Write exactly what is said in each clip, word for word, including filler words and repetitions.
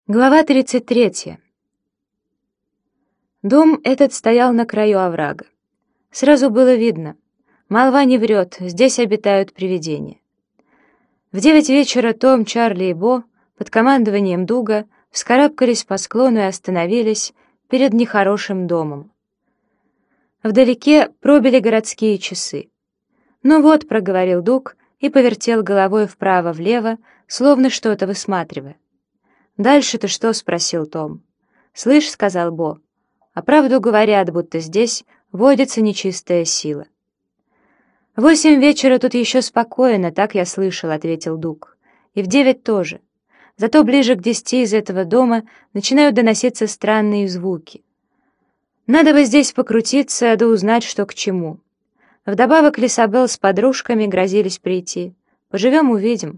Глава тридцать третья. Дом этот стоял на краю оврага. Сразу было видно. Молва не врет, здесь обитают привидения. В девять вечера Том, Чарли и Бо под командованием Дуга вскарабкались по склону и остановились перед нехорошим домом. Вдалеке пробили городские часы. «Ну вот», — проговорил Дуг и повертел головой вправо-влево, словно что-то высматривая. «Дальше-то что?» — спросил Том. «Слышь», — сказал Бо, — «а правду говорят, будто здесь водится нечистая сила». «Восемь вечера тут еще спокойно, так я слышал», — ответил Дуг. «И в девять тоже. Зато ближе к десяти из этого дома начинают доноситься странные звуки. Надо бы здесь покрутиться, да узнать, что к чему. Вдобавок Лисабел с подружками грозились прийти. Поживем — увидим».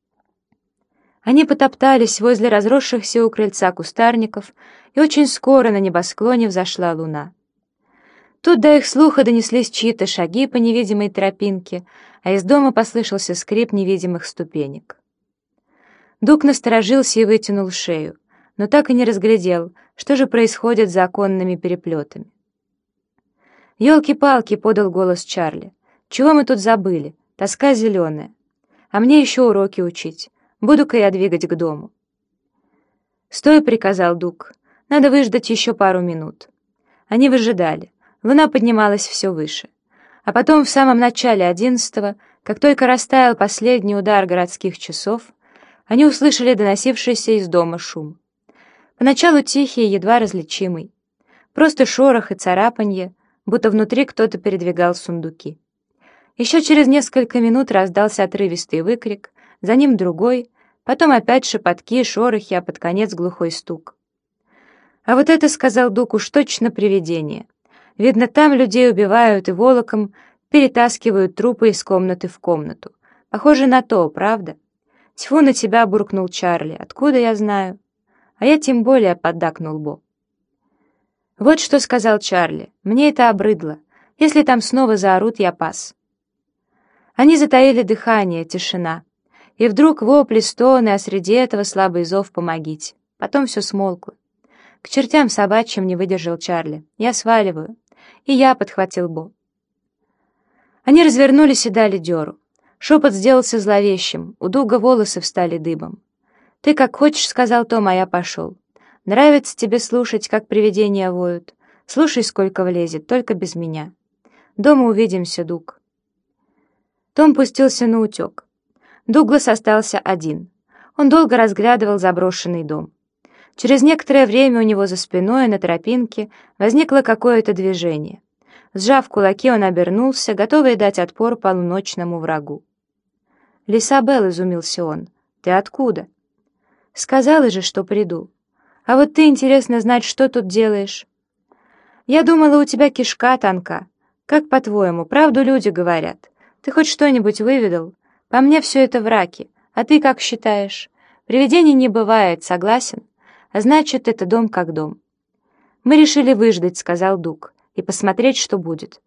Они потоптались возле разросшихся у крыльца кустарников, и очень скоро на небосклоне взошла луна. Тут до их слуха донеслись чьи-то шаги по невидимой тропинке, а из дома послышался скрип невидимых ступенек. Дуг насторожился и вытянул шею, но так и не разглядел, что же происходит за оконными переплетами. «Елки-палки!» — подал голос Чарли. «Чего мы тут забыли? Тоска зеленая. А мне еще уроки учить. Буду-ка я двигать к дому». «Стой», — приказал Дуг. «Надо выждать еще пару минут». Они выжидали. Луна поднималась все выше. А потом, в самом начале одиннадцатого, как только растаял последний удар городских часов, они услышали доносившийся из дома шум. Поначалу тихий и едва различимый. Просто шорох и царапанье, будто внутри кто-то передвигал сундуки. Еще через несколько минут раздался отрывистый выкрик, за ним другой, потом опять шепотки, шорохи, а под конец глухой стук. «А вот это, — сказал Дуг, — уж точно привидение. Видно, там людей убивают и волоком перетаскивают трупы из комнаты в комнату. Похоже на то, правда?» «Тьфу на тебя!» — буркнул Чарли. «Откуда я знаю?» «А я тем более», — поддакнул Бо. «Вот что, — сказал Чарли, — мне это обрыдло. Если там снова заорут, я пас». Они затаили дыхание, тишина. И вдруг вопли, стоны, а среди этого слабый зов «помогите». Потом все смолкло. «К чертям собачьим!» — не выдержал Чарли. «Я сваливаю». «И я», — подхватил Бо. Они развернулись и дали дёру. Шепот сделался зловещим, у Дуга волосы встали дыбом. «Ты как хочешь», — сказал Том, — «а я пошел. Нравится тебе слушать, как привидения воют? Слушай, сколько влезет, только без меня. Дома увидимся, Дуг». Том пустился на утек. Дуглас остался один. Он долго разглядывал заброшенный дом. Через некоторое время у него за спиной на тропинке возникло какое-то движение. Сжав кулаки, он обернулся, готовый дать отпор полуночному врагу. «Лисабел», — изумился он, — «ты откуда?» «Сказала же, что приду. А вот ты, интересно знать, что тут делаешь?» «Я думала, у тебя кишка тонка. Как, по-твоему, правду люди говорят? Ты хоть что-нибудь выведал? По мне все это враки. А ты как считаешь? Привидений не бывает, согласен? А значит, это дом как дом». «Мы решили выждать», — сказал Дуг, — «и посмотреть, что будет».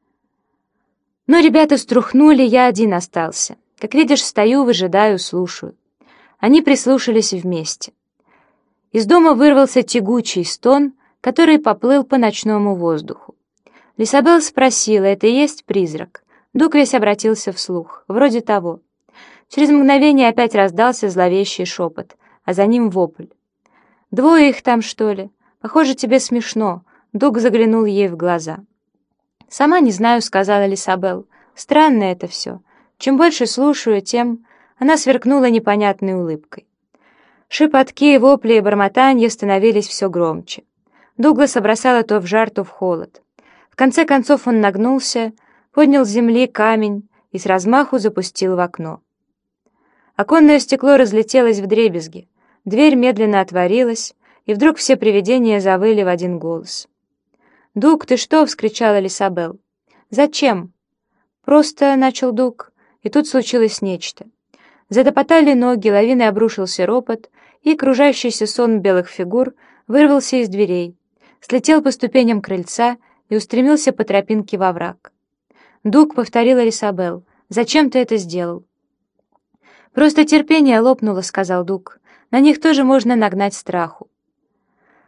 Но ребята струхнули, я один остался. Как видишь, стою, выжидаю, слушаю. Они прислушались вместе. Из дома вырвался тягучий стон, который поплыл по ночному воздуху. Лисабел спросила, это и есть призрак? Дуг весь обратился вслух, вроде того. Через мгновение опять раздался зловещий шепот, а за ним вопль. «Двое их там, что ли? Похоже, тебе смешно». Дуг заглянул ей в глаза. «Сама не знаю», — сказала Лисабел. «Странно это все. Чем больше слушаю, тем...» Она сверкнула непонятной улыбкой. Шепотки, вопли и бормотанье становились все громче. Дугласа бросало то в жар, то в холод. В конце концов он нагнулся, поднял с земли камень и с размаху запустил в окно. Оконное стекло разлетелось вдребезги, дверь медленно отворилась, и вдруг все привидения завыли в один голос. «Дуг, ты что?» — вскричала Лисабел. «Зачем?» «Просто», — начал Дуг, и тут случилось нечто. Затопотали ноги, лавиной обрушился ропот, и кружащийся сон белых фигур вырвался из дверей, слетел по ступеням крыльца и устремился по тропинке во враг. «Дуг», — повторила Лисабел, — «зачем ты это сделал?» «Просто терпение лопнуло», — сказал Дуг. «На них тоже можно нагнать страху.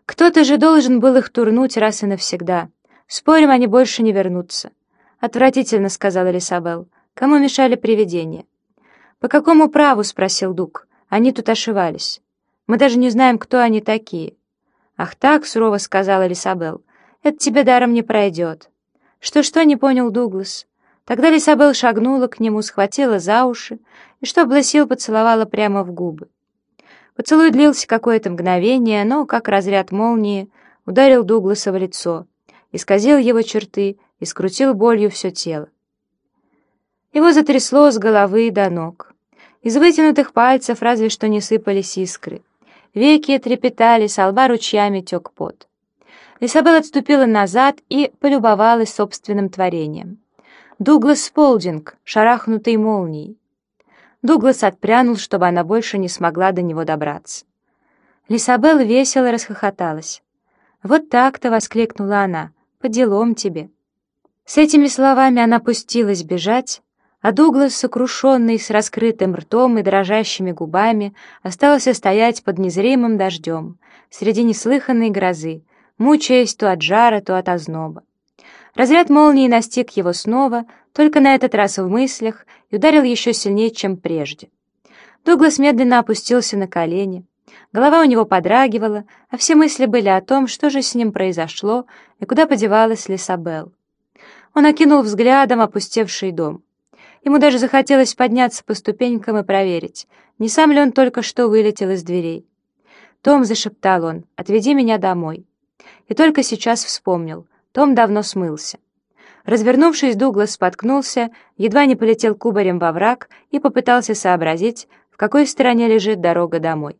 Кто-то же должен был их турнуть раз и навсегда. Спорим, они больше не вернутся. «Отвратительно», — сказала Лисабел. «Кому мешали привидения?» «По какому праву?» — спросил Дуг. «Они тут ошивались. Мы даже не знаем, кто они такие». «Ах так», — сурово сказала Лисабел. «Это тебе даром не пройдет». «Что-что?» — не понял Дуглас. Тогда Лисабел шагнула к нему, схватила за уши и, что было сил, поцеловала прямо в губы. Поцелуй длился какое-то мгновение, но, как разряд молнии, ударил Дугласа в лицо, исказил его черты и скрутил болью все тело. Его затрясло с головы до ног. Из вытянутых пальцев разве что не сыпались искры. Веки трепетали, со лба ручьями тек пот. Лисабел отступила назад и полюбовалась собственным творением. Дуглас Сполдинг, шарахнутый молнией. Дуглас отпрянул, чтобы она больше не смогла до него добраться. Лисабел весело расхохоталась. «Вот так-то!» — воскликнула она. «По делам тебе!» С этими словами она пустилась бежать, а Дуглас, сокрушенный, с раскрытым ртом и дрожащими губами, остался стоять под незримым дождем, среди неслыханной грозы, мучаясь то от жара, то от озноба. Разряд молнии настиг его снова, только на этот раз в мыслях, и ударил еще сильнее, чем прежде. Дуглас медленно опустился на колени, голова у него подрагивала, а все мысли были о том, что же с ним произошло и куда подевалась Лисабел. Он окинул взглядом опустевший дом. Ему даже захотелось подняться по ступенькам и проверить, не сам ли он только что вылетел из дверей. «Том», — зашептал он, — «отведи меня домой». И только сейчас вспомнил, Том давно смылся. Развернувшись, Дуглас споткнулся, едва не полетел кубарем во враг и попытался сообразить, в какой стороне лежит дорога домой.